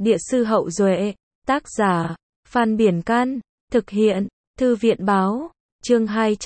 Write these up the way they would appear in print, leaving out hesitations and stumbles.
Địa sư Hậu Duệ, tác giả, Phan Biển Can, thực hiện, Thư viện Báo, chương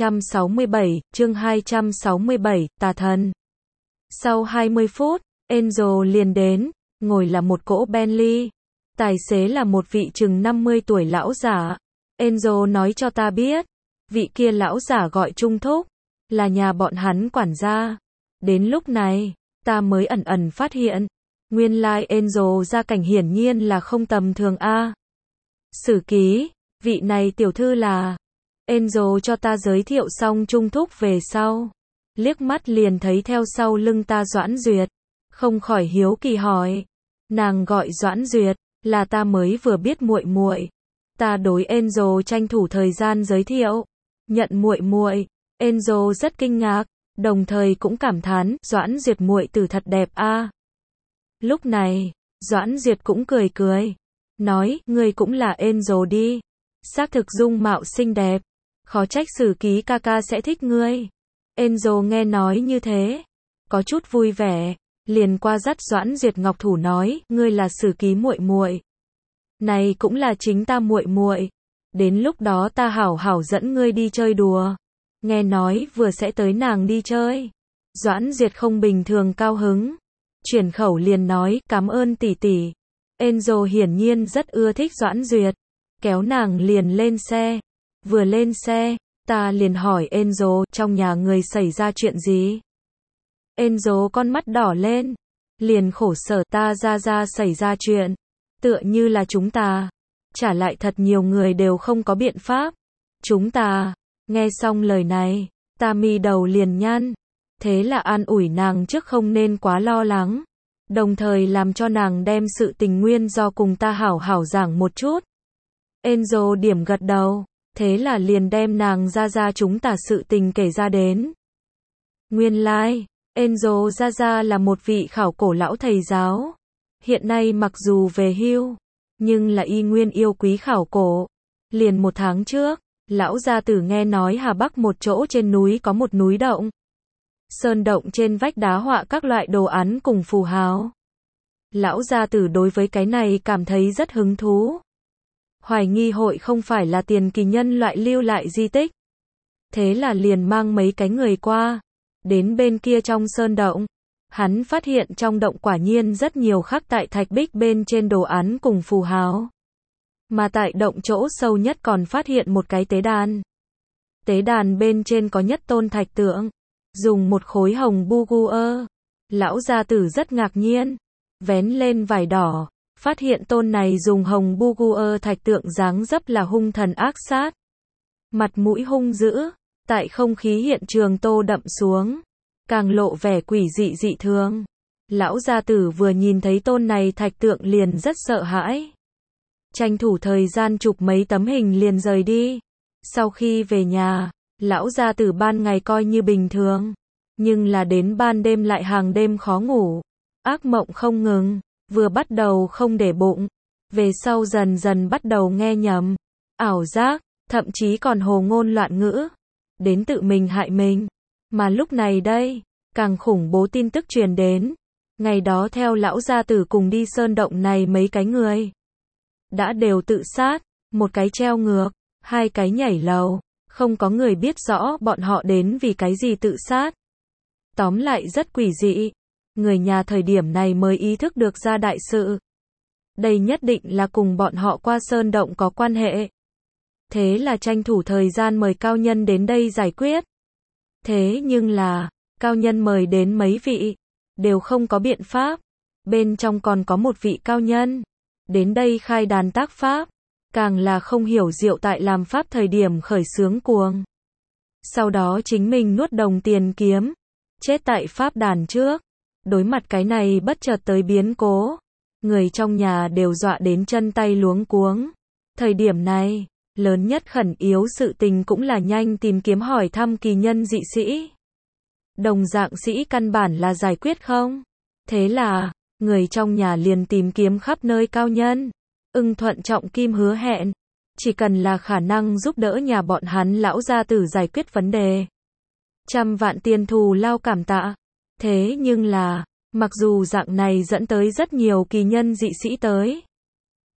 267, Tà Thần. Sau 20 phút, Angel liền đến, ngồi là một cỗ Bentley. Tài xế là một vị chừng 50 tuổi lão giả. Angel nói cho ta biết, vị kia lão giả gọi Trung Thúc, là nhà bọn hắn quản gia. Đến lúc này, ta mới ẩn ẩn phát hiện, nguyên lai Angel gia cảnh hiển nhiên là không tầm thường a. Sử ký, vị này tiểu thư là. Angel cho ta giới thiệu xong Trung Thúc về sau, liếc mắt liền thấy theo sau lưng ta Doãn Duyệt, không khỏi hiếu kỳ hỏi, nàng gọi Doãn Duyệt, là ta mới vừa biết muội muội. Ta đối Angel tranh thủ thời gian giới thiệu, nhận muội muội. Angel rất kinh ngạc, đồng thời cũng cảm thán, Doãn Duyệt muội tử thật đẹp a. Lúc này, Doãn Duyệt cũng cười cười, nói, ngươi cũng là Angel đi, xác thực dung mạo xinh đẹp, khó trách Sử ký ca ca sẽ thích ngươi. Angel nghe nói như thế, có chút vui vẻ, liền qua dắt Doãn Duyệt ngọc thủ nói, ngươi là Sử ký muội muội, này cũng là chính ta muội muội, đến lúc đó ta hảo hảo dẫn ngươi đi chơi đùa. Nghe nói vừa sẽ tới nàng đi chơi, Doãn Duyệt không bình thường cao hứng, chuyển khẩu liền nói, cảm ơn tỷ tỷ. Angel hiển nhiên rất ưa thích Doãn Duyệt, kéo nàng liền lên xe. Vừa lên xe, ta liền hỏi Angel, trong nhà người xảy ra chuyện gì? Angel con mắt đỏ lên, liền khổ sở, ta ra xảy ra chuyện, tựa như là chúng ta, trả lại thật nhiều người đều không có biện pháp. Chúng ta, nghe xong lời này, ta mi đầu liền nhăn, thế là an ủi nàng trước không nên quá lo lắng, đồng thời làm cho nàng đem sự tình nguyên do cùng ta hảo hảo giảng một chút. Angel điểm gật đầu, thế là liền đem nàng ra chúng ta sự tình kể ra đến. Nguyên lai, Angel ra là một vị khảo cổ lão thầy giáo, hiện nay mặc dù về hưu, nhưng là y nguyên yêu quý khảo cổ. Liền 1 tháng trước, lão gia tử nghe nói Hà Bắc một chỗ trên núi có một núi động. Sơn động trên vách đá họa các loại đồ án cùng phù hào. Lão gia tử đối với cái này cảm thấy rất hứng thú. Hoài nghi hội không phải là tiền kỳ nhân loại lưu lại di tích. Thế là liền mang mấy cái người qua, đến bên kia trong sơn động. Hắn phát hiện trong động quả nhiên rất nhiều khắc tại thạch bích bên trên đồ án cùng phù hào. Mà tại động chỗ sâu nhất còn phát hiện một cái tế đàn. Tế đàn bên trên có nhất tôn thạch tượng, dùng một khối hồng bu ơ. Lão gia tử rất ngạc nhiên, vén lên vải đỏ, phát hiện tôn này dùng hồng bu ơ thạch tượng dáng dấp là hung thần ác sát. Mặt mũi hung dữ, tại không khí hiện trường tô đậm xuống, càng lộ vẻ quỷ dị dị thường. Lão gia tử vừa nhìn thấy tôn này thạch tượng liền rất sợ hãi. Tranh thủ thời gian chụp mấy tấm hình liền rời đi. Sau khi về nhà, lão gia tử ban ngày coi như bình thường, nhưng là đến ban đêm lại hàng đêm khó ngủ, ác mộng không ngừng, vừa bắt đầu không để bụng, về sau dần dần bắt đầu nghe nhầm, ảo giác, thậm chí còn hồ ngôn loạn ngữ, đến tự mình hại mình. Mà lúc này đây, càng khủng bố tin tức truyền đến, ngày đó theo lão gia tử cùng đi sơn động này mấy cái người đã đều tự sát, một cái treo ngược, 2 cái nhảy lầu, không có người biết rõ bọn họ đến vì cái gì tự sát. Tóm lại rất quỷ dị, người nhà thời điểm này mới ý thức được ra đại sự. Đây nhất định là cùng bọn họ qua sơn động có quan hệ. Thế là tranh thủ thời gian mời cao nhân đến đây giải quyết. Thế nhưng là, cao nhân mời đến mấy vị, đều không có biện pháp. Bên trong còn có một vị cao nhân đến đây khai đàn tác pháp, càng là không hiểu diệu tại làm pháp thời điểm khởi xướng cuồng. Sau đó chính mình nuốt đồng tiền kiếm, chết tại pháp đàn trước. Đối mặt cái này bất chợt tới biến cố, người trong nhà đều dọa đến chân tay luống cuống. Thời điểm này, lớn nhất khẩn yếu sự tình cũng là nhanh tìm kiếm hỏi thăm kỳ nhân dị sĩ. Đồng dạng sĩ căn bản là giải quyết không. Thế là, người trong nhà liền tìm kiếm khắp nơi cao nhân. Ưng Thuận trọng kim hứa hẹn, chỉ cần là khả năng giúp đỡ nhà bọn hắn lão gia tử giải quyết vấn đề, 100 vạn tiền thù lao cảm tạ. Thế nhưng là, mặc dù dạng này dẫn tới rất nhiều kỳ nhân dị sĩ tới,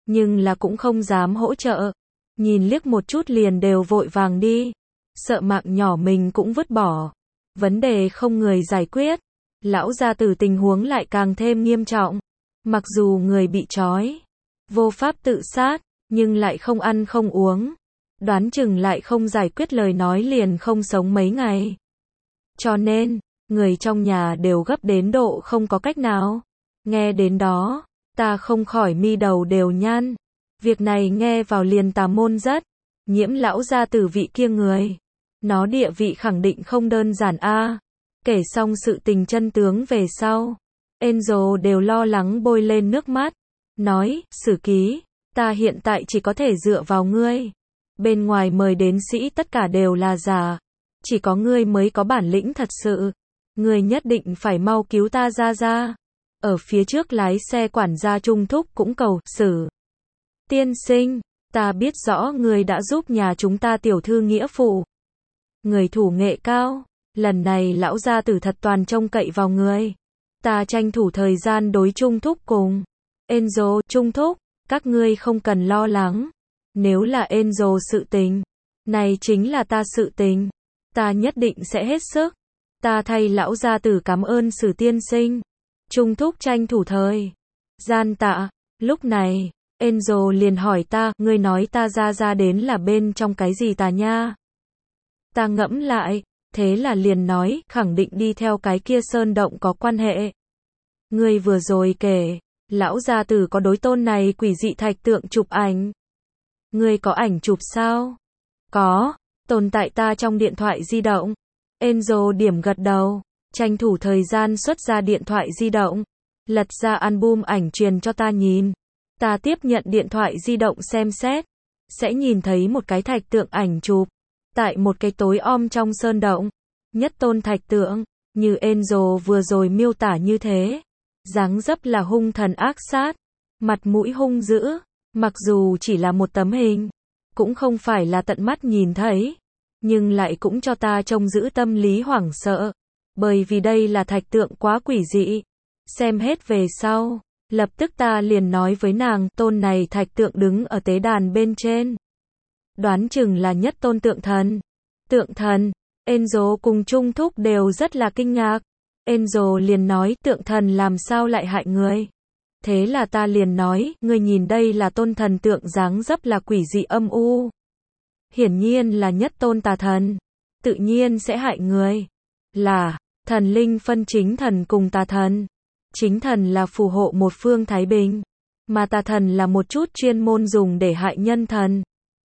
nhưng là cũng không dám hỗ trợ. Nhìn liếc một chút liền đều vội vàng đi. Sợ mạng nhỏ mình cũng vứt bỏ. Vấn đề không người giải quyết. Lão gia tử tình huống lại càng thêm nghiêm trọng. Mặc dù người bị trói, vô pháp tự sát, nhưng lại không ăn không uống. Đoán chừng lại không giải quyết lời nói liền không sống mấy ngày. Cho nên, người trong nhà đều gấp đến độ không có cách nào. Nghe đến đó, ta không khỏi mi đầu đều nhăn. Việc này nghe vào liền tà môn rất. Nhiễm lão gia tử vị kia người. Nó địa vị khẳng định không đơn giản a. Kể xong sự tình chân tướng về sau, Angel đều lo lắng bôi lên nước mắt. Nói, Sử ký, ta hiện tại chỉ có thể dựa vào ngươi. Bên ngoài mời đến sĩ tất cả đều là giả. Chỉ có ngươi mới có bản lĩnh thật sự. Ngươi nhất định phải mau cứu ta ra. Ở phía trước lái xe quản gia Trung Thúc cũng cầu, Sử tiên sinh, ta biết rõ ngươi đã giúp nhà chúng ta tiểu thư nghĩa phụ. Người thủ nghệ cao, lần này lão gia tử thật toàn trông cậy vào ngươi. Ta tranh thủ thời gian đối Trung Thúc cùng Angel, Trung Thúc, các ngươi không cần lo lắng. Nếu là Angel sự tình, này chính là ta sự tình. Ta nhất định sẽ hết sức. Ta thay lão gia tử cảm ơn Sử tiên sinh. Trung Thúc tranh thủ thời gian tạ. Lúc này, Angel liền hỏi ta, ngươi nói ta ra đến là bên trong cái gì tà nha? Ta ngẫm lại, thế là liền nói, khẳng định đi theo cái kia sơn động có quan hệ. Ngươi vừa rồi kể, lão gia tử có đối tôn này quỷ dị thạch tượng chụp ảnh. Ngươi có ảnh chụp sao? Có, tồn tại ta trong điện thoại di động. Angel điểm gật đầu, tranh thủ thời gian xuất ra điện thoại di động, lật ra album ảnh truyền cho ta nhìn. Ta tiếp nhận điện thoại di động xem xét, sẽ nhìn thấy một cái thạch tượng ảnh chụp, tại một cái tối om trong sơn động. Nhất tôn thạch tượng, như Angel vừa rồi miêu tả như thế. Dáng dấp là hung thần ác sát, mặt mũi hung dữ, mặc dù chỉ là một tấm hình, cũng không phải là tận mắt nhìn thấy, nhưng lại cũng cho ta trông giữ tâm lý hoảng sợ, bởi vì đây là thạch tượng quá quỷ dị. Xem hết về sau, lập tức ta liền nói với nàng, tôn này thạch tượng đứng ở tế đàn bên trên. Đoán chừng là nhất tôn tượng thần. Tượng thần, Angel cùng Trung Thúc đều rất là kinh ngạc. Angel liền nói, tượng thần làm sao lại hại người? Thế là ta liền nói, ngươi nhìn đây là tôn thần tượng dáng dấp là quỷ dị âm u. Hiển nhiên là nhất tôn tà thần. Tự nhiên sẽ hại người. Là, thần linh phân chính thần cùng tà thần. Chính thần là phù hộ một phương thái bình. Mà tà thần là một chút chuyên môn dùng để hại nhân thần.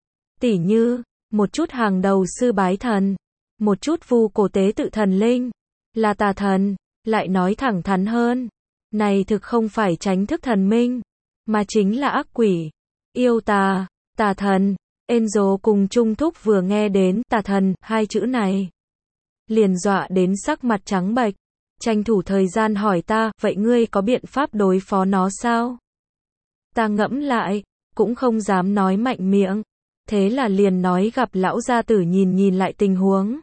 Tỉ như, một chút hàng đầu sư bái thần. Một chút vu cổ tế tự thần linh. Là tà thần, lại nói thẳng thắn hơn. Này thực không phải tránh thức thần minh, mà chính là ác quỷ. Yêu tà, tà thần. Angel cùng Trung Thúc vừa nghe đến tà thần, hai chữ này, liền dọa đến sắc mặt trắng bệch. Tranh thủ thời gian hỏi ta, vậy ngươi có biện pháp đối phó nó sao? Ta ngẫm lại, cũng không dám nói mạnh miệng. Thế là liền nói gặp lão gia tử nhìn lại tình huống.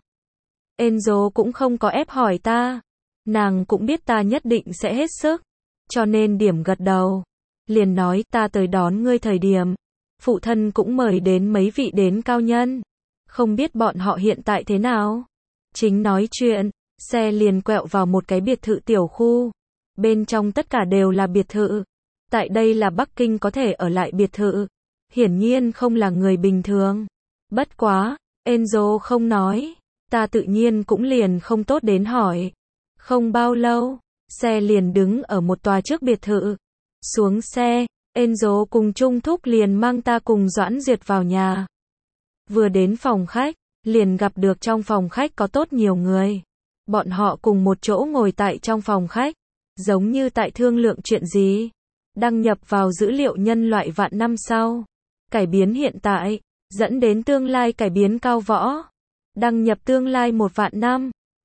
Angel cũng không có ép hỏi ta. Nàng cũng biết ta nhất định sẽ hết sức. Cho nên điểm gật đầu. Liền nói ta tới đón ngươi thời điểm. Phụ thân cũng mời đến mấy vị đến cao nhân. Không biết bọn họ hiện tại thế nào. Chính nói chuyện, xe liền quẹo vào một cái biệt thự tiểu khu. Bên trong tất cả đều là biệt thự. Tại đây là Bắc Kinh có thể ở lại biệt thự. Hiển nhiên không là người bình thường. Bất quá, Angel không nói. Ta tự nhiên cũng liền không tốt đến hỏi. Không bao lâu, xe liền đứng ở một tòa trước biệt thự. Xuống xe, Angel cùng Trung Thúc liền mang ta cùng Doãn Duyệt vào nhà. Vừa đến phòng khách, liền gặp được trong phòng khách có tốt nhiều người. Bọn họ cùng một chỗ ngồi tại trong phòng khách, giống như tại thương lượng chuyện gì. Đăng nhập vào dữ liệu nhân loại vạn năm sau. Cải biến hiện tại, dẫn đến tương lai cải biến cao võ. Đăng nhập tương lai 1 vạn năm.